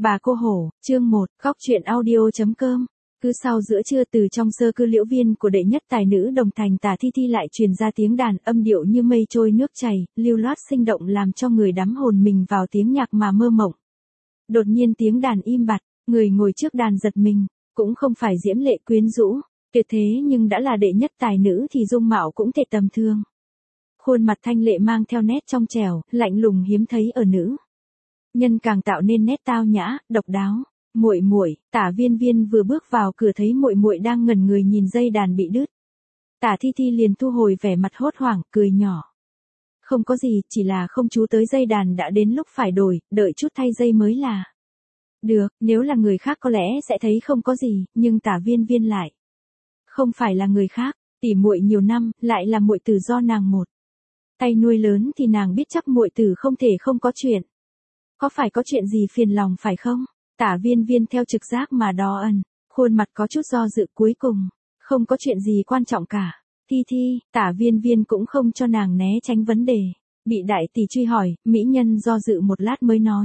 Bà cô hổ, chương 1, góc chuyện audio.com. Cứ sau giữa trưa từ trong sơ cư liễu viên của đệ nhất tài nữ Đồng Thành Tả Thi Thi lại truyền ra tiếng đàn âm điệu như mây trôi nước chảy, lưu loát sinh động làm cho người đắm hồn mình vào tiếng nhạc mà mơ mộng. Đột nhiên tiếng đàn im bặt, người ngồi trước đàn giật mình, cũng không phải diễm lệ quyến rũ, tuyệt thế nhưng đã là đệ nhất tài nữ thì dung mạo cũng thể tầm thường. Khuôn mặt thanh lệ mang theo nét trong trẻo, lạnh lùng hiếm thấy ở nữ nhân càng tạo nên nét tao nhã, độc đáo. Muội muội, Tả Viên Viên vừa bước vào cửa thấy muội muội đang ngẩn người nhìn dây đàn bị đứt. Tả Thi Thi liền thu hồi vẻ mặt hốt hoảng, cười nhỏ. Không có gì, chỉ là không chú tới dây đàn đã đến lúc phải đổi, đợi chút thay dây mới là. Được, nếu là người khác có lẽ sẽ thấy không có gì, nhưng Tả Viên Viên lại không phải là người khác, tỉ muội nhiều năm, lại là muội tử do nàng một tay nuôi lớn thì nàng biết chắc muội tử không thể không có chuyện. Có phải có chuyện gì phiền lòng phải không? Tả Viên Viên theo trực giác mà đo ẩn, khuôn mặt có chút do dự, cuối cùng không có chuyện gì quan trọng cả. Thi Thi, Tả Viên Viên cũng không cho nàng né tránh vấn đề. Bị đại tỷ truy hỏi, mỹ nhân do dự một lát mới nói.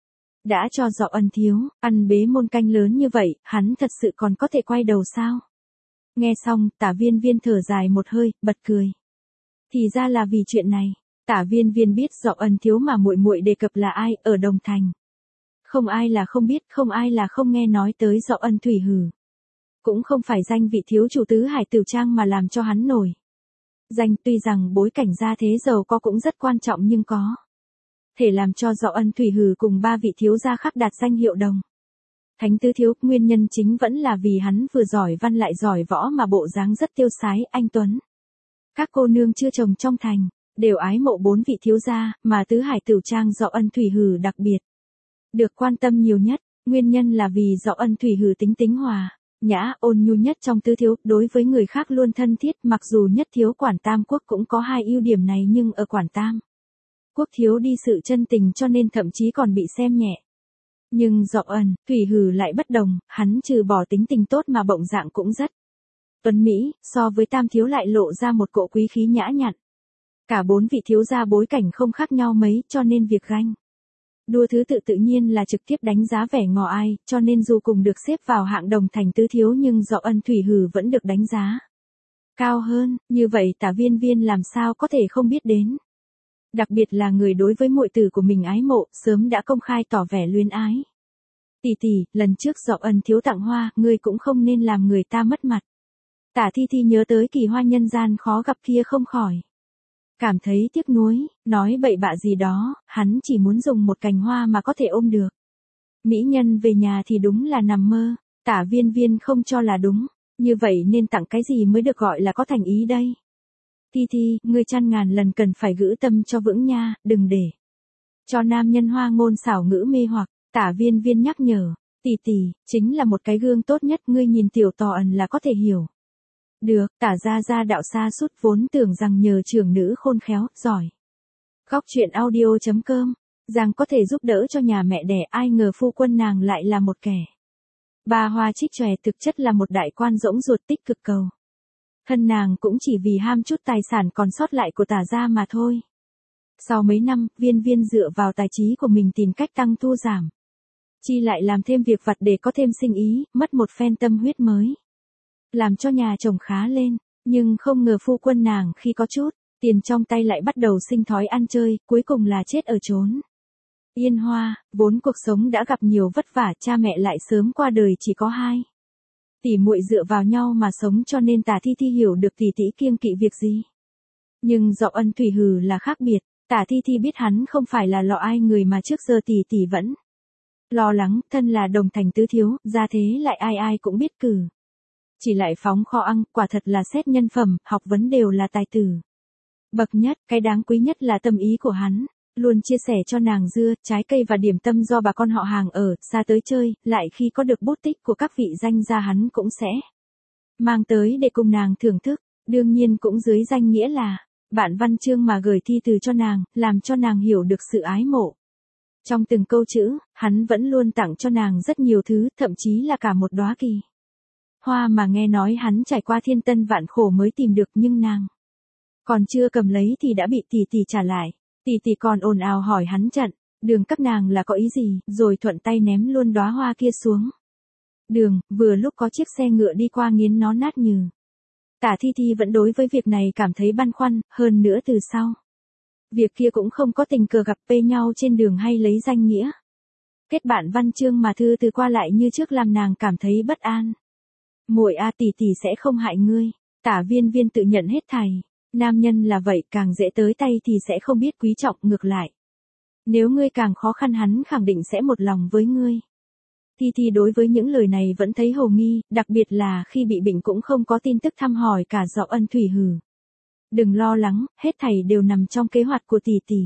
Đã cho Dọ Ân thiếu, ăn bế môn canh lớn như vậy, hắn thật sự còn có thể quay đầu sao? Nghe xong, Tả Viên Viên thở dài một hơi, bật cười. Thì ra là vì chuyện này. Tả Viên Viên biết Dọ Ân thiếu mà muội muội đề cập là ai ở Đồng Thành. Không ai là không biết, không ai là không nghe nói tới Dọ Ân Thủy Hử. Cũng không phải danh vị thiếu chủ Tứ Hải Tửu Trang mà làm cho hắn nổi danh, tuy rằng bối cảnh gia thế giàu có cũng rất quan trọng nhưng có thể làm cho Dọ Ân Thủy Hử cùng ba vị thiếu gia khác đạt danh hiệu đồng thánh tứ thiếu, nguyên nhân chính vẫn là vì hắn vừa giỏi văn lại giỏi võ mà bộ dáng rất tiêu sái, anh tuấn. Các cô nương chưa chồng trong thành đều ái mộ bốn vị thiếu gia, mà Tứ Hải Tửu Trang Dọ Ân Thủy Hử đặc biệt được quan tâm nhiều nhất, nguyên nhân là vì Dọ Ân Thủy Hử tính tính hòa nhã, ôn nhu nhất trong tứ thiếu, đối với người khác luôn thân thiết, mặc dù nhất thiếu Quản Tam Quốc cũng có hai ưu điểm này nhưng ở Quản Tam Quốc thiếu đi sự chân tình cho nên thậm chí còn bị xem nhẹ. Nhưng Dọ Ân Thủy Hử lại bất đồng, hắn trừ bỏ tính tình tốt mà bộng dạng cũng rất tuấn mỹ, so với Tam thiếu lại lộ ra một cỗ quý khí nhã nhặn. Cả bốn vị thiếu gia bối cảnh không khác nhau mấy, cho nên việc ganh đua thứ tự tự nhiên là trực tiếp đánh giá vẻ ngò ai, cho nên dù cùng được xếp vào hạng đồng thành tứ thiếu nhưng Dọ Ân Thủy Hử vẫn được đánh giá cao hơn, như vậy Tả Viên Viên làm sao có thể không biết đến. Đặc biệt là người đối với muội tử của mình ái mộ, sớm đã công khai tỏ vẻ luyến ái. Tỷ tỷ, lần trước Dọ Ân thiếu tặng hoa, ngươi cũng không nên làm người ta mất mặt. Tả Thi Thi nhớ tới kỳ hoa nhân gian khó gặp kia không khỏi cảm thấy tiếc nuối, nói bậy bạ gì đó, hắn chỉ muốn dùng một cành hoa mà có thể ôm được mỹ nhân về nhà thì đúng là nằm mơ. Tả Viên Viên không cho là đúng, như vậy nên tặng cái gì mới được gọi là có thành ý đây. Thi Thi, ngươi trăm ngàn lần cần phải giữ tâm cho vững nha, đừng để cho nam nhân hoa ngôn xảo ngữ mê hoặc. Tả Viên Viên nhắc nhở, tỷ tỷ, chính là một cái gương tốt nhất, ngươi nhìn tiểu Tò Ẩn là có thể hiểu. Được, Tả gia gia đạo xa sút vốn tưởng rằng nhờ trưởng nữ khôn khéo, giỏi. Góc chuyện audio.com, rằng có thể giúp đỡ cho nhà mẹ đẻ, ai ngờ phu quân nàng lại là một kẻ ba hoa trích chòe, thực chất là một đại quan rỗng ruột tích cực cầu thân nàng cũng chỉ vì ham chút tài sản còn sót lại của Tả gia mà thôi. Sau mấy năm, Viên Viên dựa vào tài trí của mình tìm cách tăng thu giảm chi lại làm thêm việc vặt để có thêm sinh ý, mất một phen tâm huyết mới làm cho nhà chồng khá lên, nhưng không ngờ phu quân nàng khi có chút tiền trong tay lại bắt đầu sinh thói ăn chơi, cuối cùng là chết ở chốn Yên Hoa. Vốn cuộc sống đã gặp nhiều vất vả, cha mẹ lại sớm qua đời, chỉ có hai tỷ muội dựa vào nhau mà sống, cho nên Tả Thi Thi hiểu được tỷ tỷ kiêng kỵ việc gì. Nhưng Dọ Ân Thủy Hử là khác biệt, Tả Thi Thi biết hắn không phải là lọ ai người mà trước giờ tỷ tỷ vẫn lo lắng, thân là đồng thành tứ thiếu, gia thế lại ai ai cũng biết cử chỉ lại phóng kho ăn, quả thật là xét nhân phẩm, học vấn đều là tài tử bậc nhất, cái đáng quý nhất là tâm ý của hắn, luôn chia sẻ cho nàng dưa, trái cây và điểm tâm do bà con họ hàng ở xa tới chơi, lại khi có được bút tích của các vị danh gia hắn cũng sẽ mang tới để cùng nàng thưởng thức, đương nhiên cũng dưới danh nghĩa là bạn văn chương mà gửi thi từ cho nàng, làm cho nàng hiểu được sự ái mộ. Trong từng câu chữ, hắn vẫn luôn tặng cho nàng rất nhiều thứ, thậm chí là cả một đóa kỳ hoa mà nghe nói hắn trải qua thiên tân vạn khổ mới tìm được, nhưng nàng còn chưa cầm lấy thì đã bị tỷ tỷ trả lại. Tỷ tỷ còn ồn ào hỏi hắn trận, Đường các nàng là có ý gì, rồi thuận tay ném luôn đóa hoa kia xuống đường, vừa lúc có chiếc xe ngựa đi qua nghiến nó nát nhừ. Tả Thi Thi vẫn đối với việc này cảm thấy băn khoăn, hơn nữa từ sau. Việc kia cũng không có tình cờ gặp bê nhau trên đường hay lấy danh nghĩa. Kết bạn văn chương mà thư từ qua lại như trước làm nàng cảm thấy bất an. Muội a, tỷ tỷ sẽ không hại ngươi. Tả Viên Viên tự nhận hết thảy. Nam nhân là vậy, càng dễ tới tay thì sẽ không biết quý trọng, ngược lại. Nếu ngươi càng khó khăn hắn khẳng định sẽ một lòng với ngươi. Thi Thi đối với những lời này vẫn thấy hồ nghi, đặc biệt là khi bị bệnh cũng không có tin tức thăm hỏi cả Dọ Ân Thủy hừ. Đừng lo lắng, hết thảy đều nằm trong kế hoạch của tỷ tỷ.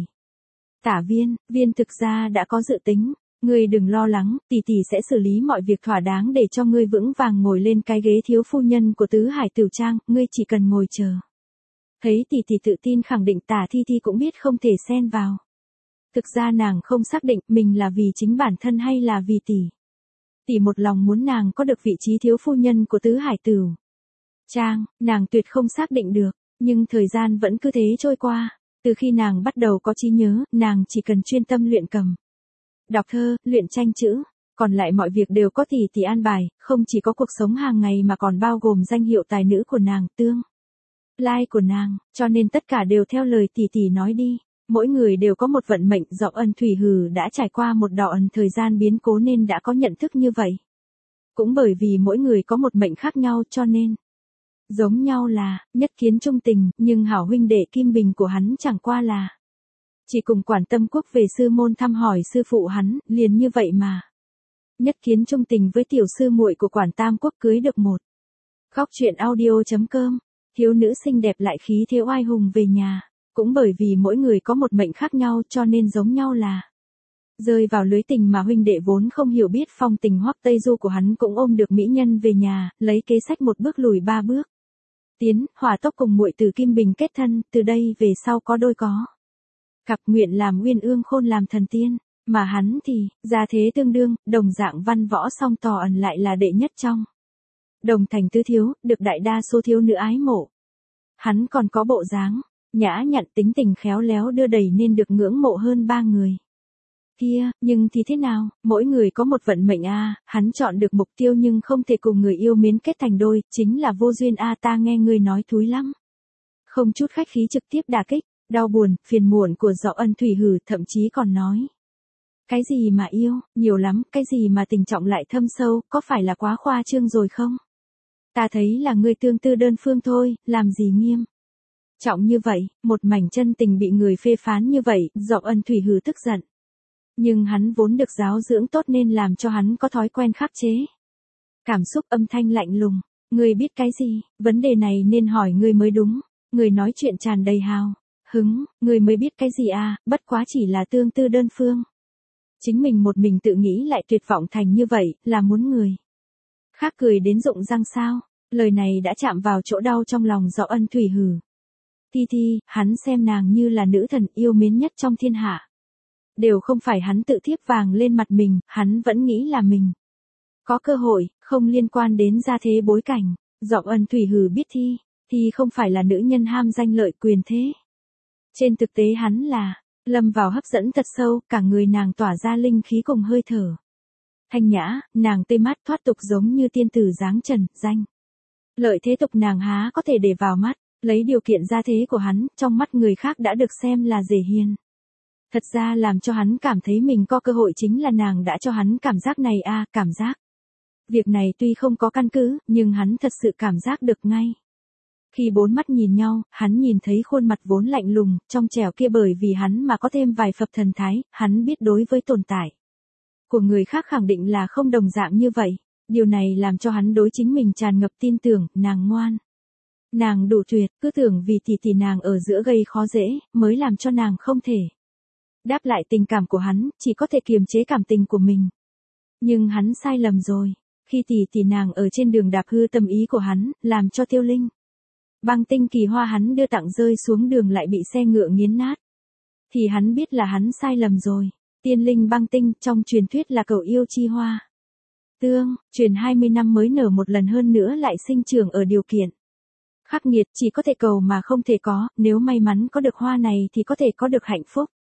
Tả Viên thực ra đã có dự tính, ngươi đừng lo lắng, tỷ tỷ sẽ xử lý mọi việc thỏa đáng để cho ngươi vững vàng ngồi lên cái ghế thiếu phu nhân của Tứ Hải Tửu Trang, ngươi chỉ cần ngồi chờ. Thấy tỷ tỷ tự tin khẳng định, Tả Thi Thi cũng biết không thể xen vào. Thực ra nàng không xác định mình là vì chính bản thân hay là vì tỷ. Tỷ một lòng muốn nàng có được vị trí thiếu phu nhân của Tứ Hải Tửu Trang, nàng tuyệt không xác định được, nhưng thời gian vẫn cứ thế trôi qua. Từ khi nàng bắt đầu có trí nhớ, nàng chỉ cần chuyên tâm luyện cầm, đọc thơ, luyện tranh chữ, còn lại mọi việc đều có tỷ tỷ an bài, không chỉ có cuộc sống hàng ngày mà còn bao gồm danh hiệu tài nữ của nàng, tương lai của nàng, cho nên tất cả đều theo lời tỷ tỷ nói đi. Mỗi người đều có một vận mệnh, Dọ Ân Thủy hừ đã trải qua một đoạn thời gian biến cố nên đã có nhận thức như vậy. Cũng bởi vì mỗi người có một mệnh khác nhau cho nên giống nhau là nhất kiến trung tình, nhưng hảo huynh đệ Kim Bình của hắn chẳng qua là chỉ cùng Quản Tâm Quốc về sư môn thăm hỏi sư phụ hắn, liền như vậy mà. Nhất kiến trung tình với tiểu sư muội của Quản Tam Quốc cưới được một. Góc truyện audio.com, thiếu nữ xinh đẹp lại khí thế oai hùng về nhà. Cũng bởi vì mỗi người có một mệnh khác nhau cho nên giống nhau là rơi vào lưới tình mà huynh đệ vốn không hiểu biết phong tình Hoắc Tây Du của hắn cũng ôm được mỹ nhân về nhà, lấy kế sách một bước lùi ba bước. Tiến, hỏa tốc cùng muội từ Kim Bình kết thân, từ đây về sau có đôi có cặp nguyện làm Uyên Ương Khôn làm thần tiên, mà hắn thì, gia thế tương đương, đồng dạng văn võ song tò ẩn lại là đệ nhất trong Đồng Thành tứ thiếu, được đại đa số thiếu nữ ái mộ. Hắn còn có bộ dáng nhã nhặn, tính tình khéo léo đưa đẩy nên được ngưỡng mộ hơn ba người kia, nhưng thì thế nào, mỗi người có một vận mệnh a, hắn chọn được mục tiêu nhưng không thể cùng người yêu mến kết thành đôi, chính là vô duyên a. Ta nghe ngươi nói thúi lắm. Không chút khách khí trực tiếp đả kích, đau buồn, phiền muộn của Dọ Ân Thủy hừ, thậm chí còn nói. Cái gì mà yêu, nhiều lắm, cái gì mà tình trọng lại thâm sâu, có phải là quá khoa trương rồi không? Ta thấy là ngươi tương tư đơn phương thôi, làm gì nghiêm trọng như vậy, một mảnh chân tình bị người phê phán như vậy, Dọ Ân Thủy hừ tức giận. Nhưng hắn vốn được giáo dưỡng tốt nên làm cho hắn có thói quen khắc chế cảm xúc, âm thanh lạnh lùng. Ngươi biết cái gì, vấn đề này nên hỏi ngươi mới đúng. Ngươi nói chuyện tràn đầy hào hứng, ngươi mới biết cái gì à, bất quá chỉ là tương tư đơn phương. Chính mình một mình tự nghĩ lại tuyệt vọng thành như vậy, là muốn người khác cười đến rụng răng sao? Lời này đã chạm vào chỗ đau trong lòng Dọ Ân Thủy hừ. Thi Thi, hắn xem nàng như là nữ thần yêu mến nhất trong thiên hạ. Đều không phải hắn tự thiếp vàng lên mặt mình, hắn vẫn nghĩ là mình có cơ hội, không liên quan đến gia thế bối cảnh. Dọ Ân Thủy hừ biết Thi không phải là nữ nhân ham danh lợi quyền thế. Trên thực tế hắn là lâm vào hấp dẫn thật sâu, cả người nàng tỏa ra linh khí cùng hơi thở thanh nhã, nàng tê mát thoát tục giống như tiên tử dáng trần, danh lợi thế tục nàng há có thể để vào mắt. Lấy điều kiện gia thế của hắn, trong mắt người khác đã được xem là dễ hiền. Thật ra làm cho hắn cảm thấy mình có cơ hội chính là nàng đã cho hắn cảm giác này a, cảm giác. Việc này tuy không có căn cứ, nhưng hắn thật sự cảm giác được ngay. Khi bốn mắt nhìn nhau, hắn nhìn thấy khuôn mặt vốn lạnh lùng, trong trẻo kia bởi vì hắn mà có thêm vài phập thần thái, hắn biết đối với tồn tại của người khác khẳng định là không đồng dạng như vậy. Điều này làm cho hắn đối chính mình tràn ngập tin tưởng, nàng ngoan. Nàng đủ tuyệt, cứ tưởng vì tỷ nàng ở giữa gây khó dễ, mới làm cho nàng không thể đáp lại tình cảm của hắn, chỉ có thể kiềm chế cảm tình của mình. Nhưng hắn sai lầm rồi. Khi tỷ nàng ở trên đường đạp hư tâm ý của hắn, làm cho Tiêu Linh băng tinh kỳ hoa hắn đưa tặng rơi xuống đường lại bị xe ngựa nghiến nát. Thì hắn biết là hắn sai lầm rồi. Tiên linh băng tinh trong truyền thuyết là cậu yêu chi hoa. Tương, truyền 20 năm mới nở một lần, hơn nữa lại sinh trưởng ở điều kiện khắc nghiệt, chỉ có thể cầu mà không thể có, nếu may mắn có được hoa này thì có thể có được hạnh phúc.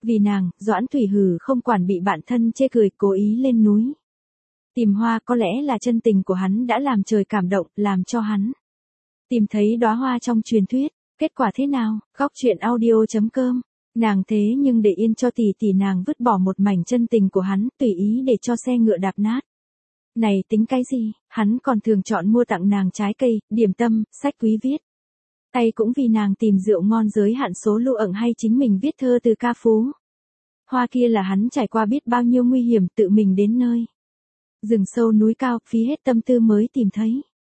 Vì nàng, Doãn Thủy Hử không quản bị bạn thân chê cười, cố ý lên núi. Tìm hoa, có lẽ là chân tình của hắn đã làm trời cảm động, làm cho hắn tìm thấy đóa hoa trong truyền thuyết. Kết quả thế nào? Góc truyện audio.com. Nàng thế nhưng để yên cho tỷ tỷ nàng vứt bỏ một mảnh chân tình của hắn, tùy ý để cho xe ngựa đạp nát. Này tính cái gì, hắn còn thường chọn mua tặng nàng trái cây, điểm tâm, sách quý viết. Tay cũng vì nàng tìm rượu ngon giới hạn số lưu ẩn hay chính mình viết thơ từ ca phú. Hoa kia là hắn trải qua biết bao nhiêu nguy hiểm tự mình đến nơi rừng sâu núi cao, phí hết tâm tư mới tìm thấy.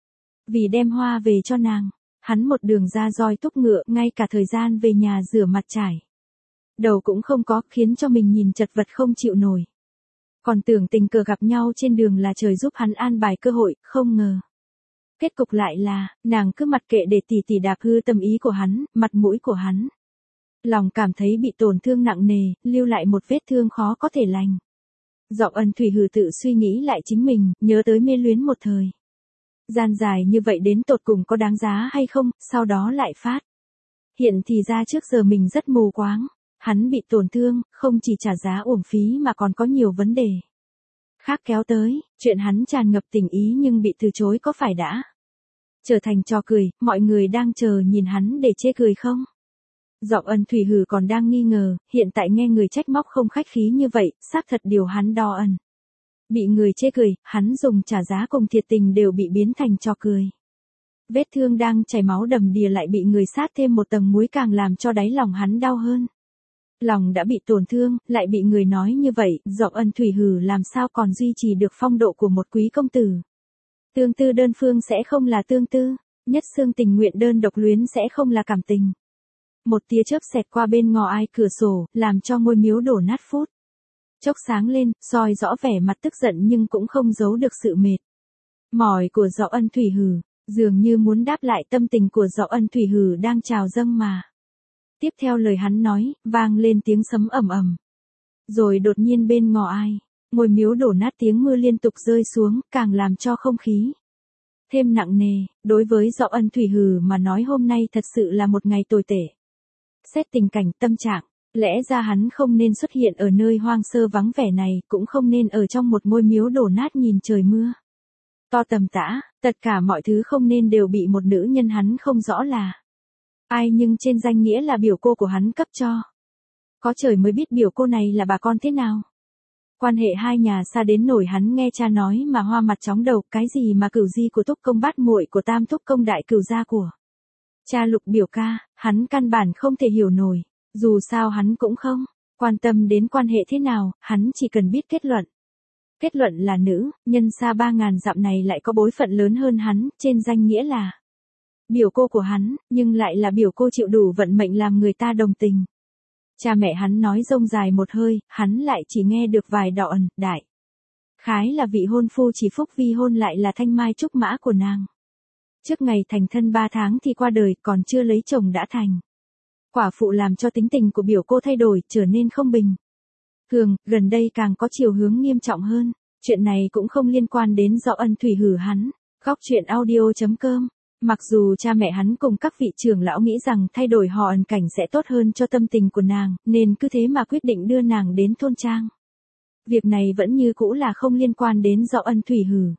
Vì đem hoa về cho nàng, hắn một đường ra roi túc ngựa, ngay cả thời gian về nhà rửa mặt trải đầu cũng không có, khiến cho mình nhìn chật vật không chịu nổi. Còn tưởng tình cờ gặp nhau trên đường là trời giúp hắn an bài cơ hội, không ngờ. Kết cục lại là, nàng cứ mặc kệ để tỷ tỷ đạp hư tâm ý của hắn, mặt mũi của hắn. Lòng cảm thấy bị tổn thương nặng nề, lưu lại một vết thương khó có thể lành. Giọng Ân Thủy Hử tự suy nghĩ lại chính mình, nhớ tới mê luyến một thời. Gian dài như vậy đến tột cùng có đáng giá hay không, sau đó lại phát. Hiện thì ra trước giờ mình rất mù quáng. Hắn bị tổn thương, không chỉ trả giá uổng phí mà còn có nhiều vấn đề khác kéo tới, chuyện hắn tràn ngập tình ý nhưng bị từ chối có phải đã trở thành trò cười, mọi người đang chờ nhìn hắn để chê cười không? Giọng Ân Thủy Hử còn đang nghi ngờ, hiện tại nghe người trách móc không khách khí như vậy, xác thật điều hắn đo ẩn. Bị người chê cười, hắn dùng trả giá cùng thiệt tình đều bị biến thành trò cười. Vết thương đang chảy máu đầm đìa lại bị người sát thêm một tầng muối càng làm cho đáy lòng hắn đau hơn. Lòng đã bị tổn thương, lại bị người nói như vậy, giọng Ân Thủy Hử làm sao còn duy trì được phong độ của một quý công tử. Tương tư đơn phương sẽ không là tương tư, nhất xương tình nguyện đơn độc luyến sẽ không là cảm tình. Một tia chớp xẹt qua bên ngò ai cửa sổ, làm cho ngôi miếu đổ nát phút chốc sáng lên, soi rõ vẻ mặt tức giận nhưng cũng không giấu được sự mệt mỏi của giọng Ân Thủy Hử, dường như muốn đáp lại tâm tình của giọng Ân Thủy Hử đang trào dâng mà. Tiếp theo lời hắn nói, vang lên tiếng sấm ầm ầm. Rồi đột nhiên bên ngò ai, ngôi miếu đổ nát tiếng mưa liên tục rơi xuống, càng làm cho không khí thêm nặng nề. Đối với giọng Ân Thủy Hử mà nói hôm nay thật sự là một ngày tồi tệ. Xét tình cảnh tâm trạng, lẽ ra hắn không nên xuất hiện ở nơi hoang sơ vắng vẻ này, cũng không nên ở trong một ngôi miếu đổ nát nhìn trời mưa to tầm tã, tất cả mọi thứ không nên đều bị một nữ nhân hắn không rõ là ai nhưng trên danh nghĩa là biểu cô của hắn cấp cho. Có trời mới biết biểu cô này là bà con thế nào. Quan hệ hai nhà xa đến nổi hắn nghe cha nói mà hoa mặt chóng đầu, cái gì mà cửu di của Túc công bát muội của Tam Túc công đại cửu gia của cha Lục biểu ca, hắn căn bản không thể hiểu nổi, dù sao hắn cũng không quan tâm đến quan hệ thế nào, hắn chỉ cần biết kết luận. Kết luận là nữ, nhân xa 3.000 dặm này lại có bối phận lớn hơn hắn, trên danh nghĩa là biểu cô của hắn, nhưng lại là biểu cô chịu đủ vận mệnh làm người ta đồng tình. Cha mẹ hắn nói rông dài một hơi, hắn lại chỉ nghe được vài đọ ẩn, đại khái là vị hôn phu chỉ phúc vi hôn lại là thanh mai trúc mã của nàng. Trước ngày thành thân 3 tháng thì qua đời, còn chưa lấy chồng đã thành quả phụ, làm cho tính tình của biểu cô thay đổi, trở nên không bình thường, gần đây càng có chiều hướng nghiêm trọng hơn. Chuyện này cũng không liên quan đến giọng Ân Thủy Hử hắn. Góc truyện audio.com. Mặc dù cha mẹ hắn cùng các vị trưởng lão nghĩ rằng thay đổi họ ẩn cảnh sẽ tốt hơn cho tâm tình của nàng, nên cứ thế mà quyết định đưa nàng đến thôn trang. Việc này vẫn như cũ là không liên quan đến giọng Ân Thủy Hử.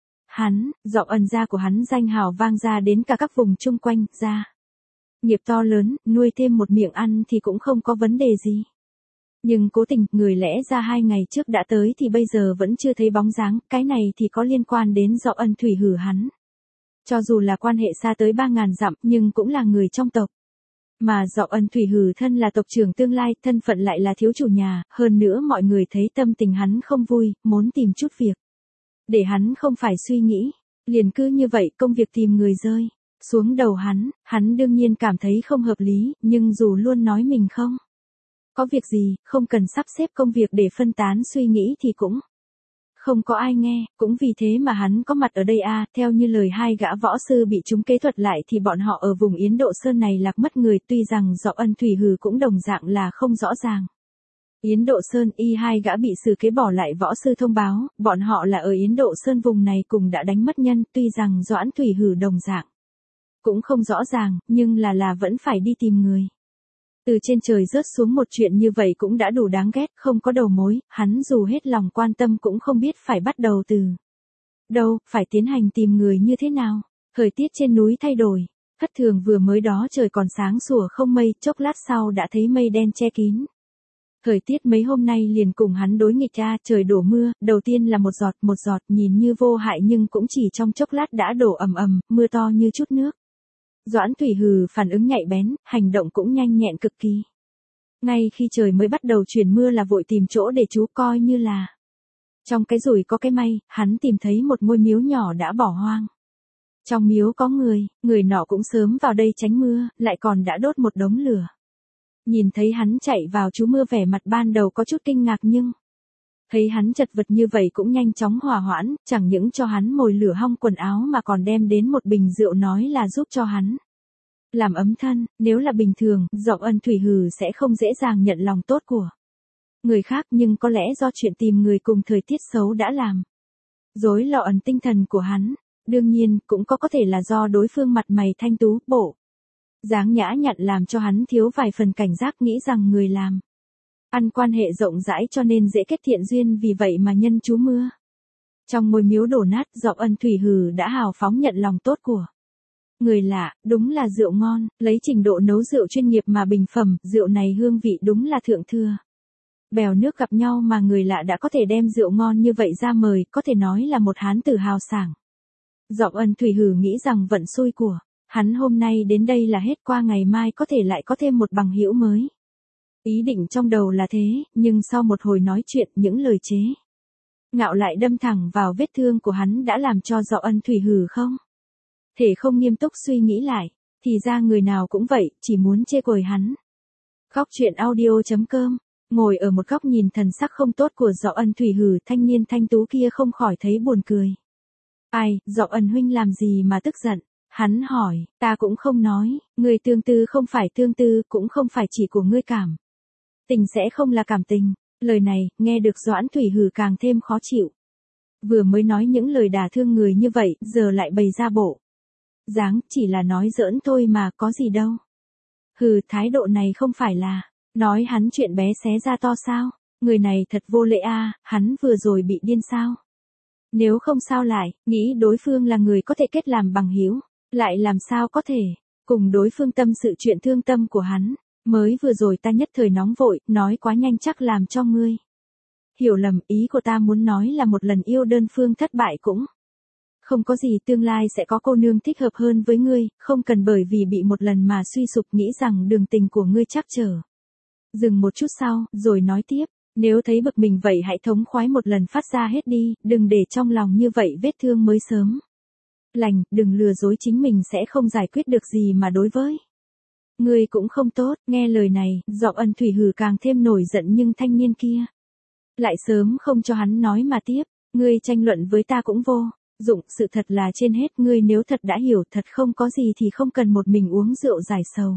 Hắn, giọng Ân gia của hắn danh hào vang ra đến cả các vùng chung quanh, gia nghiệp to lớn, nuôi thêm một miệng ăn thì cũng không có vấn đề gì. Nhưng cố tình, người lẽ ra 2 ngày trước đã tới thì bây giờ vẫn chưa thấy bóng dáng, cái này thì có liên quan đến giọng Ân Thủy Hử hắn. Cho dù là quan hệ xa tới 3.000 dặm, nhưng cũng là người trong tộc. Mà giọng Ân Thủy Hử thân là tộc trưởng tương lai, thân phận lại là thiếu chủ nhà, hơn nữa mọi người thấy tâm tình hắn không vui, muốn tìm chút việc để hắn không phải suy nghĩ, liền cứ như vậy công việc tìm người rơi xuống đầu hắn đương nhiên cảm thấy không hợp lý, nhưng dù luôn nói mình không có việc gì, không cần sắp xếp công việc để phân tán suy nghĩ thì cũng không có ai nghe, cũng vì thế mà hắn có mặt ở đây a. Theo như lời 2 gã võ sư bị chúng kế thuật lại thì bọn họ ở vùng Yến Độ Sơn này lạc mất người, tuy rằng giọng Ân Thủy Hử cũng đồng dạng là không rõ ràng. Yến Độ Sơn, 2 gã bị xử kế bỏ lại võ sư thông báo, bọn họ là ở Yến Độ Sơn vùng này cùng đã đánh mất nhân, tuy rằng Doãn Thủy Hử đồng dạng cũng không rõ ràng, nhưng là vẫn phải đi tìm người. Từ trên trời rớt xuống một chuyện như vậy cũng đã đủ đáng ghét, không có đầu mối, hắn dù hết lòng quan tâm cũng không biết phải bắt đầu từ đâu, phải tiến hành tìm người như thế nào. Thời tiết trên núi thay đổi, thất thường vừa mới đó trời còn sáng sủa không mây, chốc lát sau đã thấy mây đen che kín. Thời tiết mấy hôm nay liền cùng hắn đối nghịch ra, trời đổ mưa, đầu tiên là một giọt nhìn như vô hại nhưng cũng chỉ trong chốc lát đã đổ ầm ầm, mưa to như chút nước. Doãn Thủy Hừ phản ứng nhạy bén, hành động cũng nhanh nhẹn cực kỳ. Ngay khi trời mới bắt đầu chuyển mưa là vội tìm chỗ để trú, coi như là trong cái rủi có cái may, hắn tìm thấy một ngôi miếu nhỏ đã bỏ hoang. Trong miếu có người nọ cũng sớm vào đây tránh mưa, lại còn đã đốt một đống lửa. Nhìn thấy hắn chạy vào trú mưa, vẻ mặt ban đầu có chút kinh ngạc nhưng thấy hắn chật vật như vậy cũng nhanh chóng hòa hoãn, chẳng những cho hắn mồi lửa hong quần áo mà còn đem đến một bình rượu nói là giúp cho hắn làm ấm thân. Nếu là bình thường, Giọng Ân Thủy Hừ sẽ không dễ dàng nhận lòng tốt của người khác, nhưng có lẽ do chuyện tìm người cùng thời tiết xấu đã làm rối loạn tinh thần của hắn. Đương nhiên, cũng có thể là do đối phương mặt mày thanh tú, bộ dáng nhã nhặn làm cho hắn thiếu vài phần cảnh giác, nghĩ rằng người làm ăn quan hệ rộng rãi cho nên dễ kết thiện duyên, vì vậy mà nhân trú mưa trong ngôi miếu đổ nát, Giọng Ân Thủy Hừ đã hào phóng nhận lòng tốt của người lạ. Đúng là rượu ngon, lấy trình độ nấu rượu chuyên nghiệp mà bình phẩm, rượu này hương vị đúng là thượng thừa. Bèo nước gặp nhau mà người lạ đã có thể đem rượu ngon như vậy ra mời, có thể nói là một hán tử hào sảng. Giọng Ân Thủy Hừ nghĩ rằng vận xui của hắn hôm nay đến đây là hết, qua ngày mai có thể lại có thêm một bằng hữu mới. Ý định trong đầu là thế, nhưng sau một hồi nói chuyện, những lời chế ngạo lại đâm thẳng vào vết thương của hắn đã làm cho Giọng Ân Thủy Hừ không thể không nghiêm túc suy nghĩ lại. Thì ra người nào cũng vậy, chỉ muốn chê cười hắn. Góc truyện audio.com. Ngồi ở một góc nhìn thần sắc không tốt của Giọng Ân Thủy Hừ, thanh niên thanh tú kia không khỏi thấy buồn cười. Ai, Giọng Ân huynh làm gì mà tức giận? Hắn hỏi, ta cũng không nói, người tương tư không phải tương tư, cũng không phải chỉ của ngươi cảm tình sẽ không là cảm tình. Lời này, nghe được Doãn Thủy Hừ càng thêm khó chịu. Vừa mới nói những lời đả thương người như vậy, giờ lại bày ra bộ dáng chỉ là nói giỡn thôi mà, có gì đâu. Hừ, thái độ này không phải là nói hắn chuyện bé xé ra to sao? Người này thật vô lễ a, hắn vừa rồi bị điên sao? Nếu không sao lại nghĩ đối phương là người có thể kết làm bằng hữu, lại làm sao có thể cùng đối phương tâm sự chuyện thương tâm của hắn. Mới vừa rồi ta nhất thời nóng vội, nói quá nhanh chắc làm cho ngươi hiểu lầm. Ý của ta muốn nói là một lần yêu đơn phương thất bại cũng không có gì, tương lai sẽ có cô nương thích hợp hơn với ngươi, không cần bởi vì bị một lần mà suy sụp, nghĩ rằng đường tình của ngươi chắc trở. Dừng một chút sau, rồi nói tiếp, nếu thấy bực mình vậy hãy thống khoái một lần phát ra hết đi, đừng để trong lòng như vậy, vết thương mới sớm lành, đừng lừa dối chính mình sẽ không giải quyết được gì mà đối với ngươi cũng không tốt. Nghe lời này, Giọng Ân Thủy Hừ càng thêm nổi giận, nhưng thanh niên kia lại sớm không cho hắn nói mà tiếp, ngươi tranh luận với ta cũng vô dụng, sự thật là trên hết, ngươi nếu thật đã hiểu, thật không có gì thì không cần một mình uống rượu giải sầu.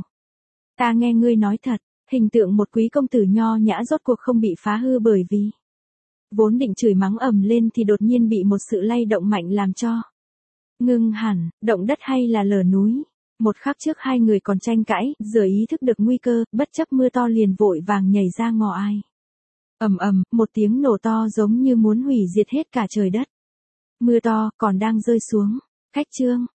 Ta nghe ngươi nói thật, hình tượng một quý công tử nho nhã rốt cuộc không bị phá hư bởi vì vốn định chửi mắng ầm lên thì đột nhiên bị một sự lay động mạnh làm cho ngưng hẳn. Động đất hay là lở núi? Một khắc trước hai người còn tranh cãi, giờ ý thức được nguy cơ, bất chấp mưa to liền vội vàng nhảy ra ngõ ai. Ầm ầm, một tiếng nổ to giống như muốn hủy diệt hết cả trời đất. Mưa to còn đang rơi xuống. Khách chương